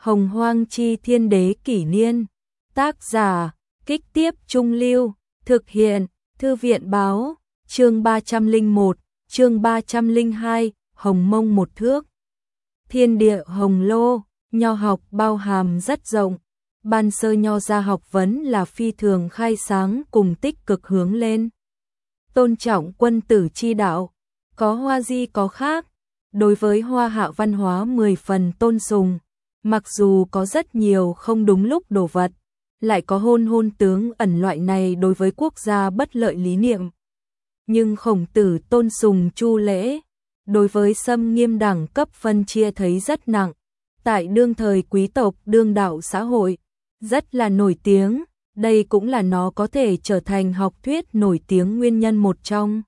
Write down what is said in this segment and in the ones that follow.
Hồng Hoang Chi Thiên Đế Kỷ Niên. Tác giả, Kích Tiếp Trung Lưu. Thực hiện, Thư viện Báo. Chương 301, chương 302, Hồng Mông một thước. Thiên địa hồng lô, nho học bao hàm rất rộng. Ban sơ nho gia học vấn là phi thường khai sáng cùng tích cực hướng lên. Tôn trọng quân tử chi đạo, có hoa di có khác. Đối với hoa hạ văn hóa 10 phần tôn sùng, mặc dù có rất nhiều không đúng lúc đồ vật, lại có hôn tướng ẩn loại này đối với quốc gia bất lợi lý niệm. Nhưng Khổng Tử tôn sùng chu lễ, đối với xâm nghiêm đẳng cấp phân chia thấy rất nặng, tại đương thời quý tộc đương đạo xã hội, rất là nổi tiếng, đây cũng là nó có thể trở thành học thuyết nổi tiếng nguyên nhân một trong.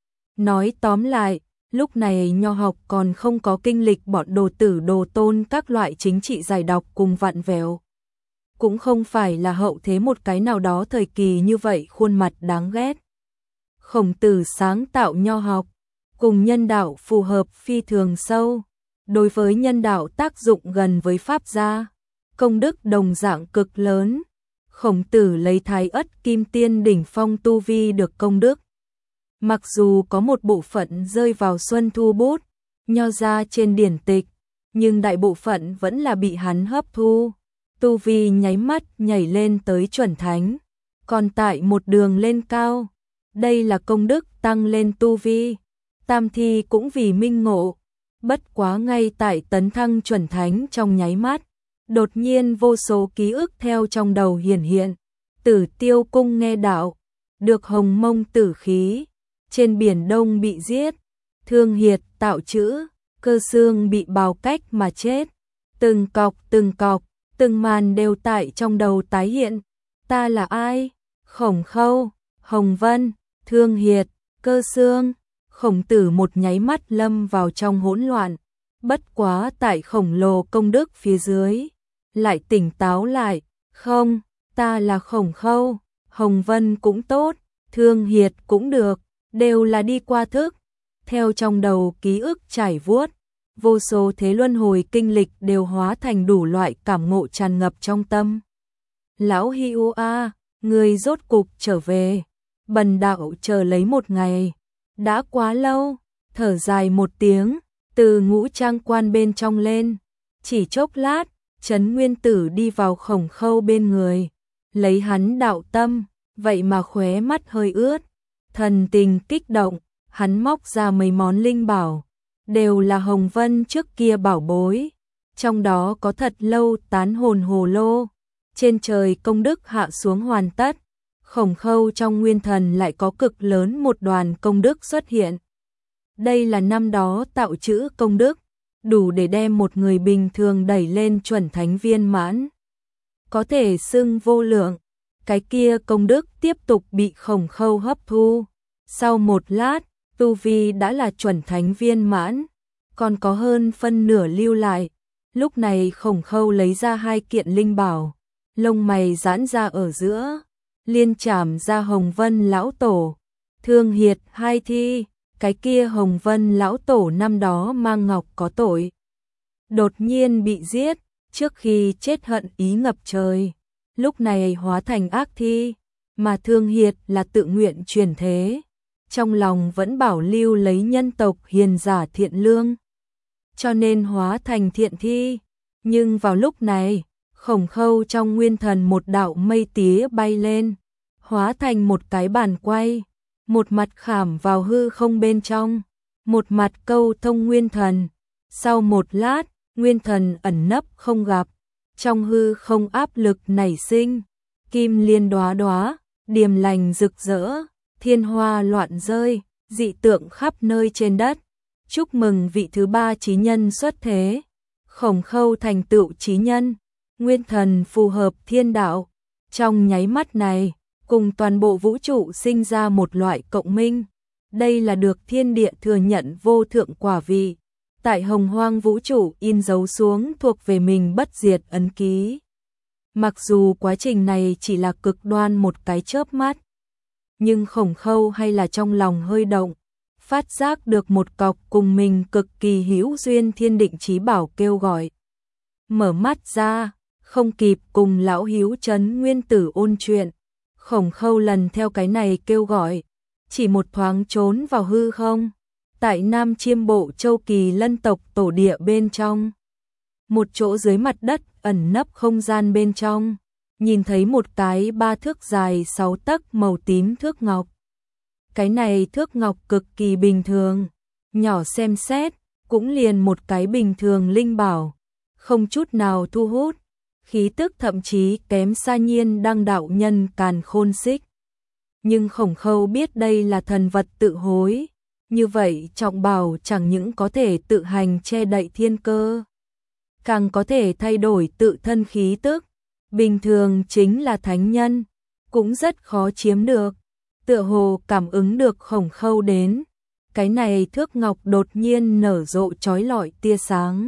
Nói tóm lại, lúc này nho học còn không có kinh lịch bọn đồ tử đồ tôn các loại chính trị giải độc cùng vặn vẹo. Cũng không phải là hậu thế một cái nào đó thời kỳ như vậy khuôn mặt đáng ghét. Khổng Tử sáng tạo nho học, cùng nhân đạo phù hợp phi thường sâu. Đối với nhân đạo tác dụng gần với pháp gia, công đức đồng dạng cực lớn. Khổng Tử lấy Thái Ất Kim Tiên đỉnh phong tu vi được công đức. Mặc dù có một bộ phận rơi vào Xuân Thu Bút, nho ra trên điển tịch, nhưng đại bộ phận vẫn là bị hắn hấp thu. Tu vi nháy mắt nhảy lên tới chuẩn thánh, còn tại một đường lên cao. Đây là công đức tăng lên tu vi. Tam Thi cũng vì minh ngộ, bất quá ngay tại tấn thăng chuẩn thánh trong nháy mắt, đột nhiên vô số ký ức theo trong đầu hiển hiện. Tử Tiêu Cung nghe đạo, được Hồng Mông tử khí, trên biển Đông bị giết, Thương Hiệt tạo chữ, Cơ Xương bị bào cách mà chết. Từng cọc, từng màn đều tại trong đầu tái hiện. Ta là ai? Khổng Khâu, Hồng Vân, Thương Hiệt, Cơ Xương. Khổng Tử một nháy mắt lâm vào trong hỗn loạn, bất quá tại khổng lồ công đức phía dưới, lại tỉnh táo lại. Không, ta là Khổng Khâu, Hồng Vân cũng tốt, Thương Hiệt cũng được, đều là đi qua thức. Theo trong đầu ký ức trải vuốt, vô số thế luân hồi kinh lịch đều hóa thành đủ loại cảm ngộ tràn ngập trong tâm. Lão Hữu a, người rốt cục trở về. Bần đạo chờ lấy một ngày, đã quá lâu. Thở dài một tiếng, từ ngũ trang quan bên trong lên. Chỉ chốc lát, Trấn Nguyên Tử đi vào Khổng Khâu bên người, lấy hắn đạo tâm, vậy mà khóe mắt hơi ướt. Thần tình kích động, hắn móc ra mấy món linh bảo, đều là Hồng Vân trước kia bảo bối. Trong đó có Thật Lâu Tán Hồn Hồ Lô, trên trời công đức hạ xuống hoàn tất. Khổng Khâu trong nguyên thần lại có cực lớn một đoàn công đức xuất hiện. Đây là năm đó tạo chữ công đức, đủ để đem một người bình thường đẩy lên chuẩn thánh viên mãn. Có thể xưng vô lượng. Cái kia công đức tiếp tục bị Khổng Khâu hấp thu. Sau một lát, tu vi đã là chuẩn thánh viên mãn, còn có hơn phân nửa lưu lại. Lúc này Khổng Khâu lấy ra 2 kiện linh bảo, lông mày giãn ra ở giữa, liên chảm ra Hồng Vân lão tổ, Thương Hiệt 2 thi. Cái kia Hồng Vân lão tổ năm đó mang ngọc có tội, đột nhiên bị giết, trước khi chết hận ý ngập trời, lúc này hóa thành ác thi, mà Thương Hiệt là tự nguyện chuyển thế, trong lòng vẫn bảo lưu lấy nhân tộc hiền giả thiện lương, cho nên hóa thành thiện thi. Nhưng vào lúc này, Khổng Khâu trong nguyên thần một đạo mây tía bay lên, hóa thành một cái bàn quay, một mặt khảm vào hư không bên trong, một mặt câu thông nguyên thần. Sau một lát, nguyên thần ẩn nấp không gặp, trong hư không áp lực nảy sinh, kim liên đóa đóa, điềm lành rực rỡ, thiên hoa loạn rơi, dị tượng khắp nơi trên đất. Chúc mừng vị thứ 3 chí nhân xuất thế. Khổng Khâu thành tựu chí nhân, nguyên thần phù hợp thiên đạo. Trong nháy mắt này, cùng toàn bộ vũ trụ sinh ra một loại cộng minh. Đây là được thiên địa thừa nhận vô thượng quả vị, tại hồng hoang vũ trụ in dấu xuống thuộc về mình bất diệt ấn ký. Mặc dù quá trình này chỉ là cực đoan một cái chớp mắt, nhưng Khổng Khâu hay là trong lòng hơi động, phát giác được một cọc cùng mình cực kỳ hữu duyên thiên định chí bảo kêu gọi. mở mắt ra, không kịp cùng lão Hữu Trấn Nguyên Tử ôn chuyện. Khổng Khâu lần theo cái này kêu gọi, chỉ một thoáng trốn vào hư không, tại Nam Chiêm Bộ Châu Kỳ Lân tộc tổ địa bên trong. Một chỗ dưới mặt đất ẩn nấp không gian bên trong, nhìn thấy một cái 3 thước dài 6 tấc màu tím thước ngọc. Cái này thước ngọc cực kỳ bình thường, nhỏ xem xét, cũng liền một cái bình thường linh bảo, không chút nào thu hút, khí tức thậm chí kém xa Nhiên Đăng đạo nhân Càn Khôn Xích. Nhưng Khổng Khâu biết đây là thần vật tự hối, như vậy trọng bảo chẳng những có thể tự hành che đậy thiên cơ, càng có thể thay đổi tự thân khí tức, bình thường chính là thánh nhân, cũng rất khó chiếm được. Tựa hồ cảm ứng được Khổng Khâu đến, cái này thước ngọc đột nhiên nở rộ chói lọi tia sáng.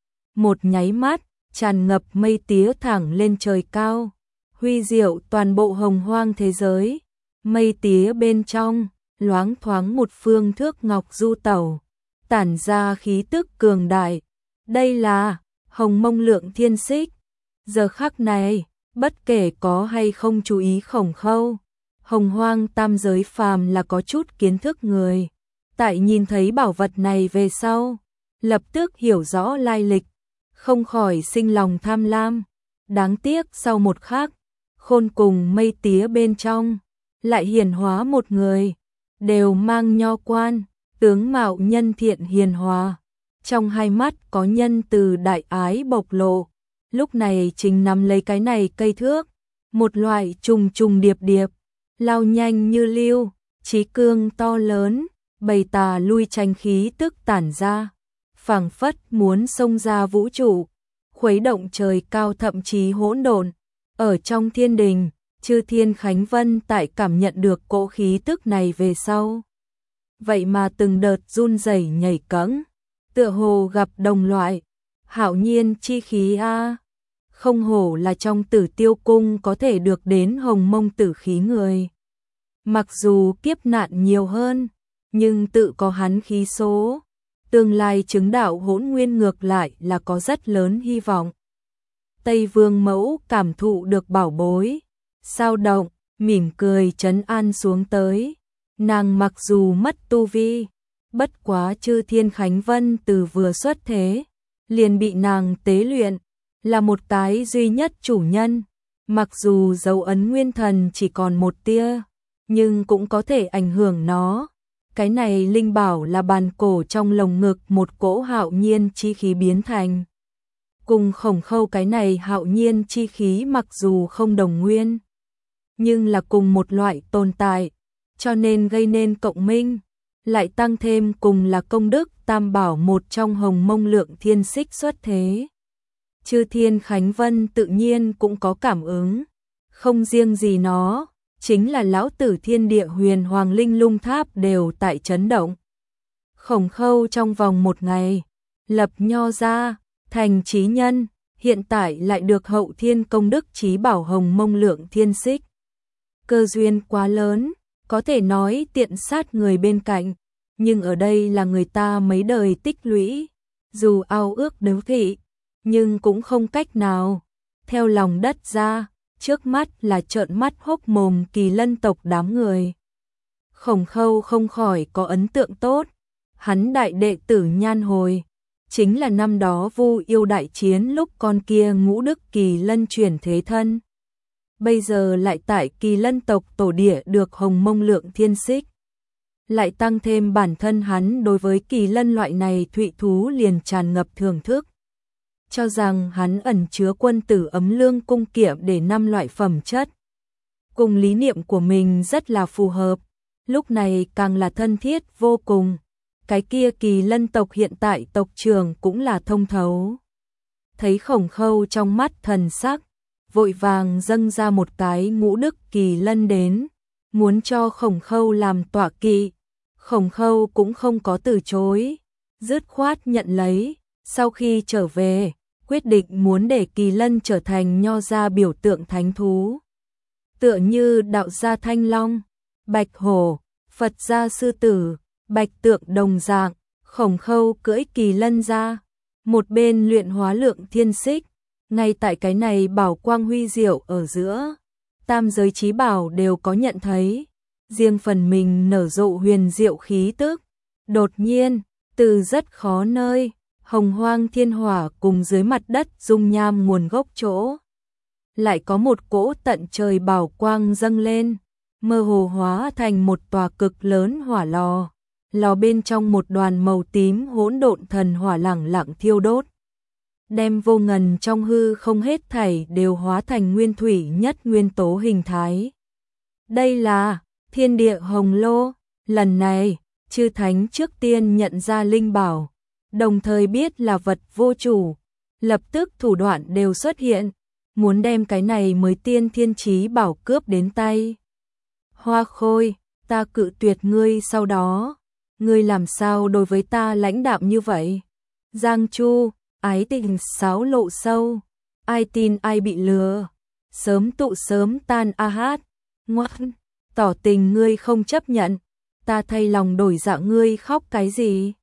Một nháy mắt, tràn ngập mây tía thẳng lên trời cao, huy diệu toàn bộ hồng hoang thế giới. Mây tía bên trong, loáng thoáng một phương thước ngọc du tẩu, tản ra khí tức cường đại. Đây là Hồng Mông Lượng Thiên Xích. Giờ khắc này, bất kể có hay không chú ý Khổng Khâu, hồng hoang tam giới phàm là có chút kiến thức người, tại nhìn thấy bảo vật này về sau, lập tức hiểu rõ lai lịch, không khỏi sinh lòng tham lam. Đáng tiếc sau một khắc, khôn cùng mây tía bên trong, lại hiển hóa một người, đều mang nho quan, tướng mạo nhân thiện hiền hòa, trong hai mắt có nhân từ đại ái bộc lộ. Lúc này chính nắm lấy cái này cây thước, một loại trùng trùng điệp điệp, lao nhanh như lưu, chí cương to lớn, bầy tà lui tranh khí tức tản ra, phảng phất muốn xông ra vũ trụ, khuấy động trời cao thậm chí hỗn độn. Ở trong thiên đình, Chư Thiên Khánh Vân tại cảm nhận được cỗ khí tức này về sau, vậy mà từng đợt run rẩy nhảy cẫng, tựa hồ gặp đồng loại. Hạo nhiên chi khí a, không hổ là trong Tử Tiêu cung có thể được đến Hồng Mông tử khí người. Mặc dù kiếp nạn nhiều hơn, nhưng tự có hắn khí số, tương lai chứng đạo hỗn nguyên ngược lại là có rất lớn hy vọng. Tây Vương Mẫu cảm thụ được bảo bối, sao động, mỉm cười trấn an xuống tới. Nàng mặc dù mất tu vi, bất quá Chư Thiên Khánh Vân từ vừa xuất thế, liền bị nàng tế luyện, là một cái duy nhất chủ nhân. Mặc dù dấu ấn nguyên thần chỉ còn một tia, nhưng cũng có thể ảnh hưởng nó. Cái này linh bảo là bàn cổ trong lồng ngực một cỗ hạo nhiên chi khí biến thành. Cùng Khổng Khâu cái này hạo nhiên chi khí mặc dù không đồng nguyên, nhưng là cùng một loại tồn tại, cho nên gây nên cộng minh, lại tăng thêm cùng là công đức tam bảo một trong Hồng Mông Lượng Thiên Xích xuất thế. Chư Thiên Khánh Vân tự nhiên cũng có cảm ứng, không riêng gì nó, chính là lão tử thiên địa huyền hoàng linh lung tháp đều tại chấn động. Khổng Khâu trong vòng một ngày, lập nho ra, thành chí nhân, hiện tại lại được hậu thiên công đức chí bảo Hồng Mông Lượng Thiên Xích. Cơ duyên quá lớn, có thể nói tiện sát người bên cạnh, nhưng ở đây là người ta mấy đời tích lũy, dù ao ước đấu thị, nhưng cũng không cách nào. Theo lòng đất ra, trước mắt là trợn mắt hốc mồm Kỳ Lân tộc đám người. Khổng Khâu không khỏi có ấn tượng tốt, hắn đại đệ tử Nhan Hồi, chính là năm đó Vu Yêu đại chiến lúc con kia Ngũ Đức Kỳ Lân chuyển thế thân. Bây giờ lại tại Kỳ Lân tộc tổ địa được Hồng Mông Lượng Thiên Xích. Lại tăng thêm bản thân hắn đối với Kỳ Lân loại này thụy thú liền tràn ngập thưởng thức. Cho rằng hắn ẩn chứa quân tử ấm lương cung kiệm để 5 loại phẩm chất. Cùng lý niệm của mình rất là phù hợp, lúc này càng là thân thiết vô cùng. Cái kia Kỳ Lân tộc hiện tại tộc trưởng cũng là thông thấu. Thấy Khổng Khâu trong mắt thần sắc, vội vàng dâng ra một cái Ngũ Đức Kỳ Lân đến, muốn cho Khổng Khâu làm tọa kỵ. Khổng Khâu cũng không có từ chối, dứt khoát nhận lấy. Sau khi trở về, quyết định muốn để Kỳ Lân trở thành nho gia biểu tượng thánh thú. Tựa như đạo gia Thanh Long, Bạch Hổ, Phật gia Sư Tử, Bạch Tượng đồng dạng, Khổng Khâu cưỡi Kỳ Lân ra, một bên luyện hóa Lượng Thiên Xích, Ngay tại cái này bảo quang huy diệu ở giữa, tam giới chí bảo đều có nhận thấy, riêng phần mình nở rộ huyền diệu khí tức. Đột nhiên, từ rất khó nơi, hồng hoang thiên hỏa cùng dưới mặt đất dung nham nguồn gốc chỗ, lại có một cỗ tận trời bảo quang dâng lên, mơ hồ hóa thành một tòa cực lớn hỏa lò. Lò bên trong một đoàn màu tím hỗn độn thần hỏa lẳng lặng thiêu đốt, đem vô ngần trong hư không hết thảy đều hóa thành nguyên thủy nhất nguyên tố hình thái. Đây là thiên địa hồng lô. Lần này, chư thánh trước tiên nhận ra linh bảo, đồng thời biết là vật vô chủ, lập tức thủ đoạn đều xuất hiện, muốn đem cái này mới tiên thiên chí bảo cướp đến tay. Hoa Khôi, ta cự tuyệt ngươi, sau đó ngươi làm sao đối với ta lãnh đạm như vậy? Giang Chu, ái tình xáo lộ sâu, ai tin ai bị lừa, sớm tụ sớm tan a hát, ngoan, tỏ tình ngươi không chấp nhận, ta thay lòng đổi dạ, ngươi khóc cái gì?